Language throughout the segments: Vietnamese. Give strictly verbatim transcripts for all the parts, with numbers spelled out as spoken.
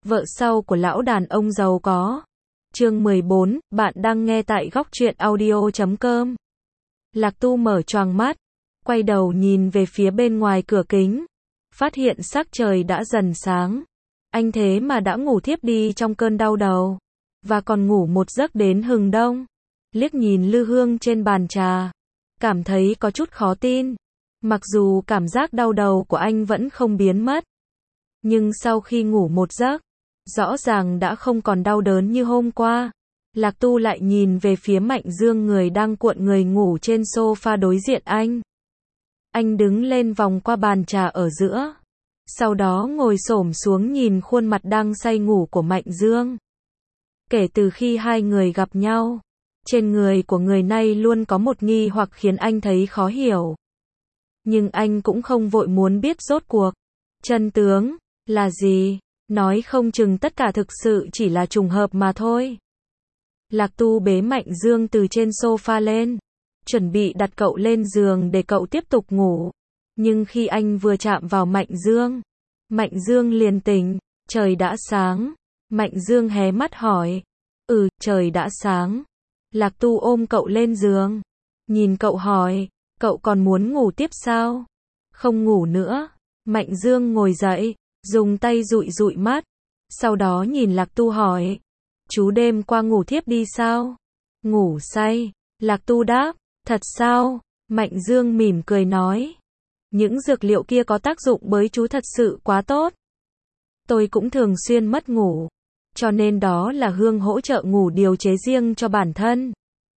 vợ sau của lão đàn ông giàu có. Chương mười bốn, bạn đang nghe tại góc truyện audio chấm com. Lạc Tu mở choàng mắt, quay đầu nhìn về phía bên ngoài cửa kính, phát hiện sắc trời đã dần sáng. Anh thế mà đã ngủ thiếp đi trong cơn đau đầu, và còn ngủ một giấc đến hừng đông. Liếc nhìn lư hương trên bàn trà, cảm thấy có chút khó tin. Mặc dù cảm giác đau đầu của anh vẫn không biến mất, nhưng sau khi ngủ một giấc, rõ ràng đã không còn đau đớn như hôm qua. Lạc Tu lại nhìn về phía Mạnh Dương, người đang cuộn người ngủ trên sofa đối diện anh. Anh đứng lên vòng qua bàn trà ở giữa, sau đó ngồi xổm xuống nhìn khuôn mặt đang say ngủ của Mạnh Dương. Kể từ khi hai người gặp nhau, trên người của người này luôn có một nghi hoặc khiến anh thấy khó hiểu. Nhưng anh cũng không vội muốn biết rốt cuộc chân tướng là gì, nói không chừng tất cả thực sự chỉ là trùng hợp mà thôi. Lạc Tu bế Mạnh Dương từ trên sofa lên, chuẩn bị đặt cậu lên giường để cậu tiếp tục ngủ. Nhưng khi anh vừa chạm vào Mạnh Dương, Mạnh Dương liền tỉnh. Trời đã sáng. Mạnh Dương hé mắt hỏi. Ừ, trời đã sáng. Lạc Tu ôm cậu lên giường, nhìn cậu hỏi, cậu còn muốn ngủ tiếp sao? Không ngủ nữa. Mạnh Dương ngồi dậy, dùng tay dụi dụi mắt, sau đó nhìn Lạc Tu hỏi, chú đêm qua ngủ thiếp đi sao? Ngủ say. Lạc Tu đáp, thật sao? Mạnh Dương mỉm cười nói, những dược liệu kia có tác dụng với chú thật sự quá tốt. Tôi cũng thường xuyên mất ngủ, cho nên đó là hương hỗ trợ ngủ điều chế riêng cho bản thân.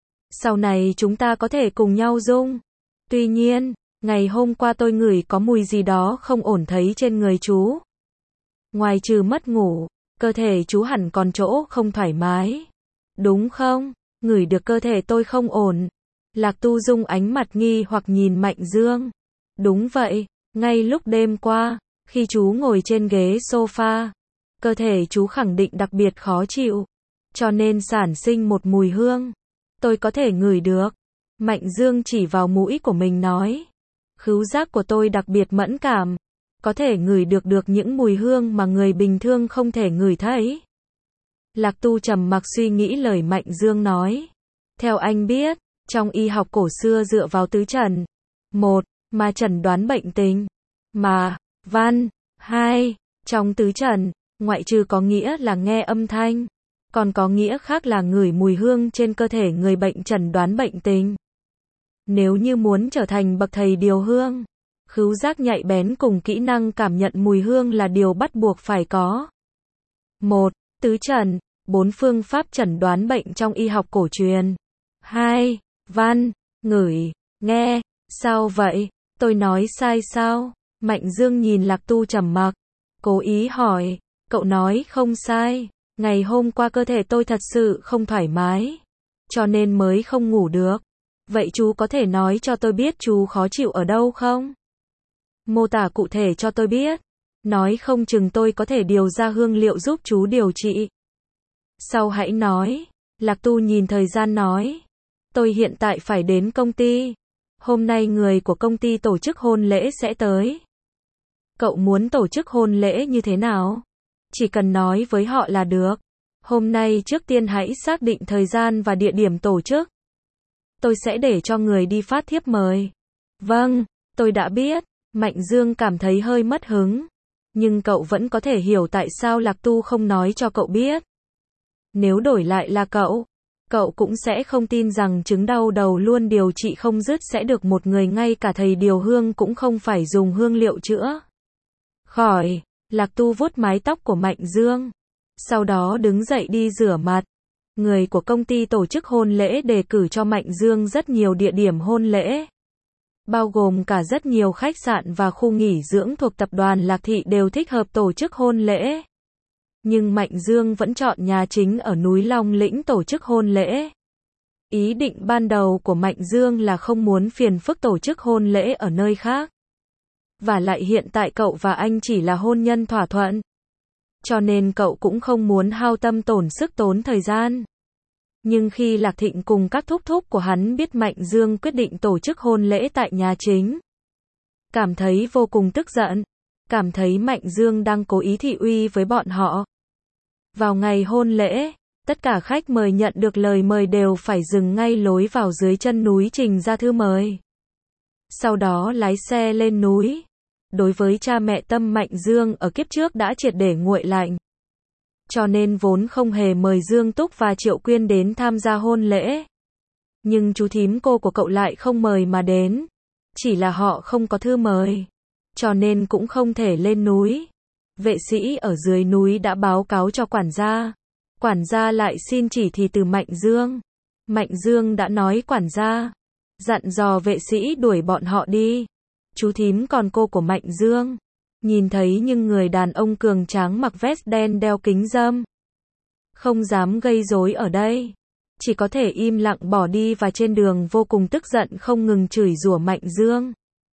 Sau này chúng ta có thể cùng nhau dung. Tuy nhiên, ngày hôm qua tôi ngửi có mùi gì đó không ổn thấy trên người chú. Ngoài trừ mất ngủ, cơ thể chú hẳn còn chỗ không thoải mái. Đúng không? Ngửi được cơ thể tôi không ổn. Lạc Tu Dung ánh mặt nghi hoặc nhìn Mạnh Dương. Đúng vậy, ngay lúc đêm qua, khi chú ngồi trên ghế sofa, cơ thể chú khẳng định đặc biệt khó chịu, cho nên sản sinh một mùi hương. Tôi có thể ngửi được. Mạnh Dương chỉ vào mũi của mình nói, khứu giác của tôi đặc biệt mẫn cảm, có thể ngửi được được những mùi hương mà người bình thường không thể ngửi thấy. Lạc Tu trầm mặc suy nghĩ lời Mạnh Dương nói. Theo anh biết, trong y học cổ xưa dựa vào tứ trần. Một, mà chẩn đoán bệnh tình. Mà, văn. Hai, trong tứ trần, ngoại trừ có nghĩa là nghe âm thanh, còn có nghĩa khác là ngửi mùi hương trên cơ thể người bệnh chẩn đoán bệnh tình. Nếu như muốn trở thành bậc thầy điều hương, khứu giác nhạy bén cùng kỹ năng cảm nhận mùi hương là điều bắt buộc phải có. Một, tứ trần, bốn phương pháp chẩn đoán bệnh trong y học cổ truyền. Hai, văn, ngửi, nghe. Sao vậy? Tôi nói sai sao? Mạnh Dương nhìn Lạc Tu trầm mặc, cố ý hỏi, cậu nói không sai, ngày hôm qua cơ thể tôi thật sự không thoải mái, cho nên mới không ngủ được. Vậy chú có thể nói cho tôi biết chú khó chịu ở đâu không? Mô tả cụ thể cho tôi biết, nói không chừng tôi có thể điều ra hương liệu giúp chú điều trị. Sau hãy nói. Lạc Tu nhìn thời gian nói, tôi hiện tại phải đến công ty. Hôm nay người của công ty tổ chức hôn lễ sẽ tới. Cậu muốn tổ chức hôn lễ như thế nào? Chỉ cần nói với họ là được. Hôm nay trước tiên hãy xác định thời gian và địa điểm tổ chức. Tôi sẽ để cho người đi phát thiếp mời. Vâng, tôi đã biết. Mạnh Dương cảm thấy hơi mất hứng, nhưng cậu vẫn có thể hiểu tại sao Lạc Tu không nói cho cậu biết. Nếu đổi lại là cậu, cậu cũng sẽ không tin rằng chứng đau đầu luôn điều trị không dứt sẽ được một người ngay cả thầy điều hương cũng không phải dùng hương liệu chữa khỏi. Lạc Tu vuốt mái tóc của Mạnh Dương, sau đó đứng dậy đi rửa mặt. Người của công ty tổ chức hôn lễ đề cử cho Mạnh Dương rất nhiều địa điểm hôn lễ, bao gồm cả rất nhiều khách sạn và khu nghỉ dưỡng thuộc tập đoàn Lạc Thị đều thích hợp tổ chức hôn lễ. Nhưng Mạnh Dương vẫn chọn nhà chính ở núi Long Lĩnh tổ chức hôn lễ. Ý định ban đầu của Mạnh Dương là không muốn phiền phức tổ chức hôn lễ ở nơi khác. Và lại hiện tại cậu và anh chỉ là hôn nhân thỏa thuận, cho nên cậu cũng không muốn hao tâm tổn sức tốn thời gian. Nhưng khi Lạc Thịnh cùng các thúc thúc của hắn biết Mạnh Dương quyết định tổ chức hôn lễ tại nhà chính, cảm thấy vô cùng tức giận, cảm thấy Mạnh Dương đang cố ý thị uy với bọn họ. Vào ngày hôn lễ, tất cả khách mời nhận được lời mời đều phải dừng ngay lối vào dưới chân núi trình ra thư mời. Sau đó lái xe lên núi. Đối với cha mẹ Tâm Mạnh Dương ở kiếp trước đã triệt để nguội lạnh. Cho nên vốn không hề mời Dương Túc và Triệu Quyên đến tham gia hôn lễ. Nhưng chú thím cô của cậu lại không mời mà đến. Chỉ là họ không có thư mời. Cho nên cũng không thể lên núi. Vệ sĩ ở dưới núi đã báo cáo cho quản gia. Quản gia lại xin chỉ thị từ Mạnh Dương. Mạnh Dương đã nói quản gia. Dặn dò vệ sĩ đuổi bọn họ đi. Chú thím còn cô của Mạnh Dương. Nhìn thấy những người đàn ông cường tráng mặc vest đen đeo kính râm. Không dám gây rối ở đây. Chỉ có thể im lặng bỏ đi và trên đường vô cùng tức giận không ngừng chửi rủa Mạnh Dương.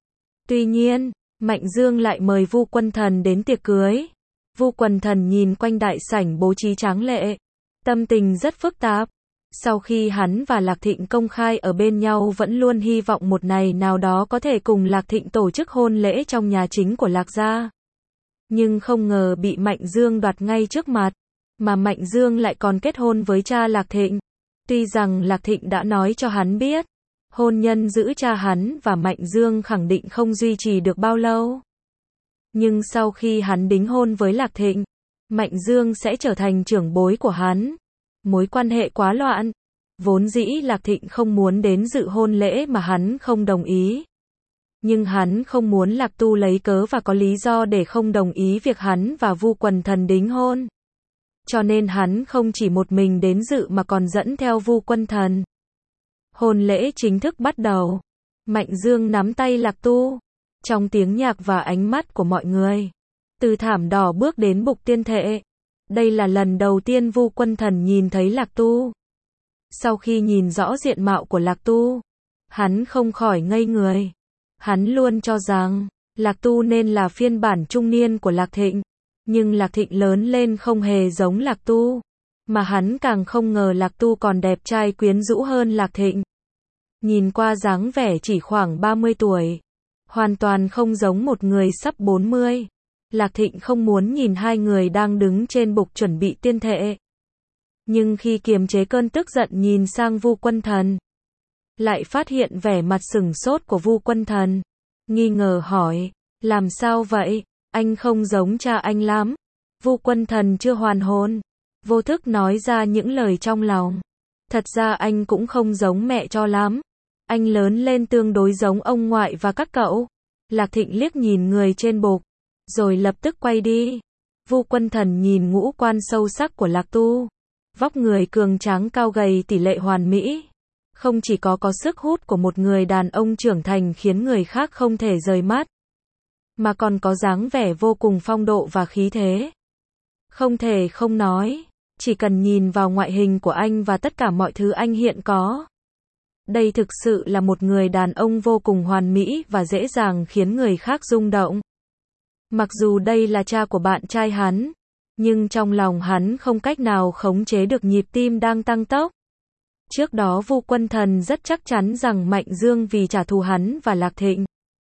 Tuy nhiên, Mạnh Dương lại mời Vu Quân Thần đến tiệc cưới. Vu Quân Thần nhìn quanh đại sảnh bố trí tráng lệ. Tâm tình rất phức tạp. Sau khi hắn và Lạc Thịnh công khai ở bên nhau vẫn luôn hy vọng một ngày nào đó có thể cùng Lạc Thịnh tổ chức hôn lễ trong nhà chính của Lạc gia. Nhưng không ngờ bị Mạnh Dương đoạt ngay trước mặt. Mà Mạnh Dương lại còn kết hôn với cha Lạc Thịnh. Tuy rằng Lạc Thịnh đã nói cho hắn biết, hôn nhân giữa cha hắn và Mạnh Dương khẳng định không duy trì được bao lâu. Nhưng sau khi hắn đính hôn với Lạc Thịnh, Mạnh Dương sẽ trở thành trưởng bối của hắn. Mối quan hệ quá loạn. Vốn dĩ Lạc Thịnh không muốn đến dự hôn lễ mà hắn không đồng ý. Nhưng hắn không muốn Lạc Tu lấy cớ và có lý do để không đồng ý việc hắn và Vu Quần Thần đính hôn. Cho nên hắn không chỉ một mình đến dự mà còn dẫn theo Vu Quân Thần. Hôn lễ chính thức bắt đầu. Mạnh Dương nắm tay Lạc Tu. Trong tiếng nhạc và ánh mắt của mọi người. Từ thảm đỏ bước đến bục tiên thệ. Đây là lần đầu tiên Vu Quân Thần nhìn thấy Lạc Tu. Sau khi nhìn rõ diện mạo của Lạc Tu, hắn không khỏi ngây người. Hắn luôn cho rằng, Lạc Tu nên là phiên bản trung niên của Lạc Thịnh. Nhưng Lạc Thịnh lớn lên không hề giống Lạc Tu. Mà hắn càng không ngờ Lạc Tu còn đẹp trai quyến rũ hơn Lạc Thịnh. Nhìn qua dáng vẻ chỉ khoảng ba mươi tuổi. Hoàn toàn không giống một người sắp bốn mươi. Lạc Thịnh không muốn nhìn hai người đang đứng trên bục chuẩn bị tiên thệ. Nhưng khi kiềm chế cơn tức giận nhìn sang Vu Quân Thần, lại phát hiện vẻ mặt sửng sốt của Vu Quân Thần. Nghi ngờ hỏi, làm sao vậy? Anh không giống cha anh lắm. Vu Quân Thần chưa hoàn hồn. Vô thức nói ra những lời trong lòng. Thật ra anh cũng không giống mẹ cho lắm. Anh lớn lên tương đối giống ông ngoại và các cậu. Lạc Thịnh liếc nhìn người trên bục, rồi lập tức quay đi. Vu Quân Thần nhìn ngũ quan sâu sắc của Lạc Tu. Vóc người cường tráng cao gầy tỷ lệ hoàn mỹ. Không chỉ có có sức hút của một người đàn ông trưởng thành khiến người khác không thể rời mắt. Mà còn có dáng vẻ vô cùng phong độ và khí thế. Không thể không nói. Chỉ cần nhìn vào ngoại hình của anh và tất cả mọi thứ anh hiện có. Đây thực sự là một người đàn ông vô cùng hoàn mỹ và dễ dàng khiến người khác rung động. Mặc dù đây là cha của bạn trai hắn, nhưng trong lòng hắn không cách nào khống chế được nhịp tim đang tăng tốc. Trước đó Vu Quân Thần rất chắc chắn rằng Mạnh Dương vì trả thù hắn và Lạc Thịnh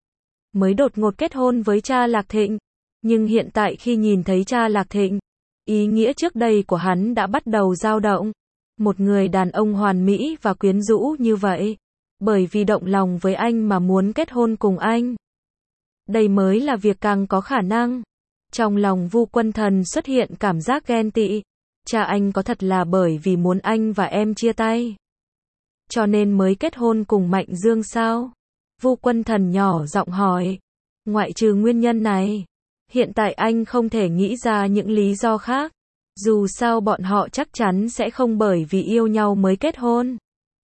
mới đột ngột kết hôn với cha Lạc Thịnh. Nhưng hiện tại khi nhìn thấy cha Lạc Thịnh, ý nghĩa trước đây của hắn đã bắt đầu dao động. Một người đàn ông hoàn mỹ và quyến rũ như vậy, bởi vì động lòng với anh mà muốn kết hôn cùng anh. Đây mới là việc càng có khả năng. Trong lòng Vu Quân Thần xuất hiện cảm giác ghen tị. Cha anh có thật là bởi vì muốn anh và em chia tay, cho nên mới kết hôn cùng Mạnh Dương sao? Vu Quân Thần nhỏ giọng hỏi. Ngoại trừ nguyên nhân này, hiện tại anh không thể nghĩ ra những lý do khác. Dù sao bọn họ chắc chắn sẽ không bởi vì yêu nhau mới kết hôn.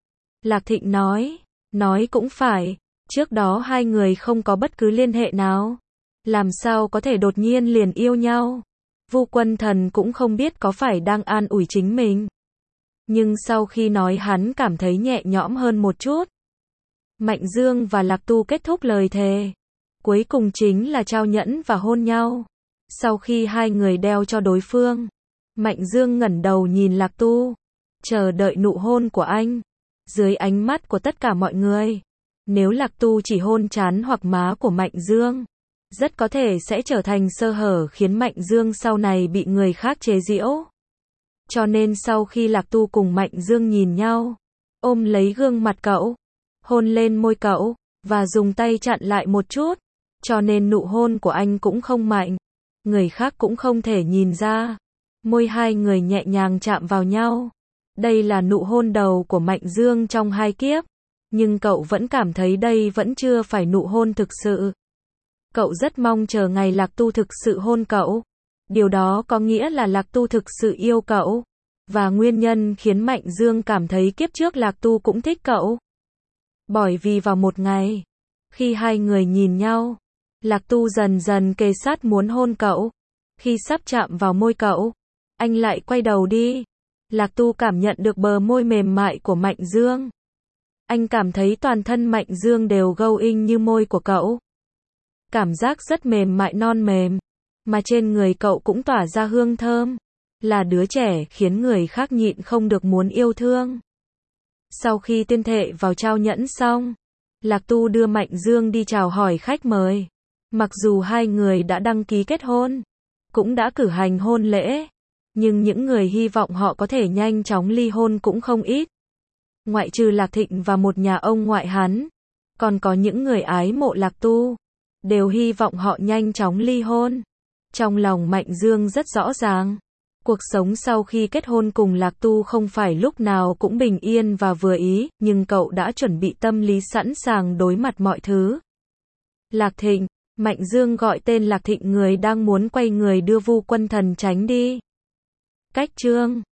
Lạc Thịnh nói. Nói cũng phải. Trước đó hai người không có bất cứ liên hệ nào. Làm sao có thể đột nhiên liền yêu nhau? Vu Quân Thần cũng không biết có phải đang an ủi chính mình. Nhưng sau khi nói hắn cảm thấy nhẹ nhõm hơn một chút. Mạnh Dương và Lạc Tu kết thúc lời thề. Cuối cùng chính là trao nhẫn và hôn nhau. Sau khi hai người đeo cho đối phương, Mạnh Dương ngẩng đầu nhìn Lạc Tu, chờ đợi nụ hôn của anh. Dưới ánh mắt của tất cả mọi người, nếu Lạc Tu chỉ hôn trán hoặc má của Mạnh Dương, rất có thể sẽ trở thành sơ hở khiến Mạnh Dương sau này bị người khác chế giễu. Cho nên sau khi Lạc Tu cùng Mạnh Dương nhìn nhau, ôm lấy gương mặt cậu, hôn lên môi cậu, và dùng tay chặn lại một chút, cho nên nụ hôn của anh cũng không mạnh, người khác cũng không thể nhìn ra. Môi hai người nhẹ nhàng chạm vào nhau. Đây là nụ hôn đầu của Mạnh Dương trong hai kiếp, nhưng cậu vẫn cảm thấy đây vẫn chưa phải nụ hôn thực sự. Cậu rất mong chờ ngày Lạc Tu thực sự hôn cậu. Điều đó có nghĩa là Lạc Tu thực sự yêu cậu. Và nguyên nhân khiến Mạnh Dương cảm thấy kiếp trước Lạc Tu cũng thích cậu. Bởi vì vào một ngày, khi hai người nhìn nhau, Lạc Tu dần dần kề sát muốn hôn cậu. Khi sắp chạm vào môi cậu, anh lại quay đầu đi. Lạc Tu cảm nhận được bờ môi mềm mại của Mạnh Dương. Anh cảm thấy toàn thân Mạnh Dương đều gâu in như môi của cậu. Cảm giác rất mềm mại non mềm, mà trên người cậu cũng tỏa ra hương thơm. Là đứa trẻ khiến người khác nhịn không được muốn yêu thương. Sau khi tuyên thệ vào trao nhẫn xong, Lạc Tu đưa Mạnh Dương đi chào hỏi khách mời. Mặc dù hai người đã đăng ký kết hôn, cũng đã cử hành hôn lễ, nhưng những người hy vọng họ có thể nhanh chóng ly hôn cũng không ít. Ngoại trừ Lạc Thịnh và một nhà ông ngoại hắn, còn có những người ái mộ Lạc Tu, đều hy vọng họ nhanh chóng ly hôn. Trong lòng Mạnh Dương rất rõ ràng, cuộc sống sau khi kết hôn cùng Lạc Tu không phải lúc nào cũng bình yên và vừa ý, nhưng cậu đã chuẩn bị tâm lý sẵn sàng đối mặt mọi thứ. Lạc Thịnh, Mạnh Dương gọi tên Lạc Thịnh, người đang muốn quay người đưa Vu Quân Thần tránh đi. Cách chương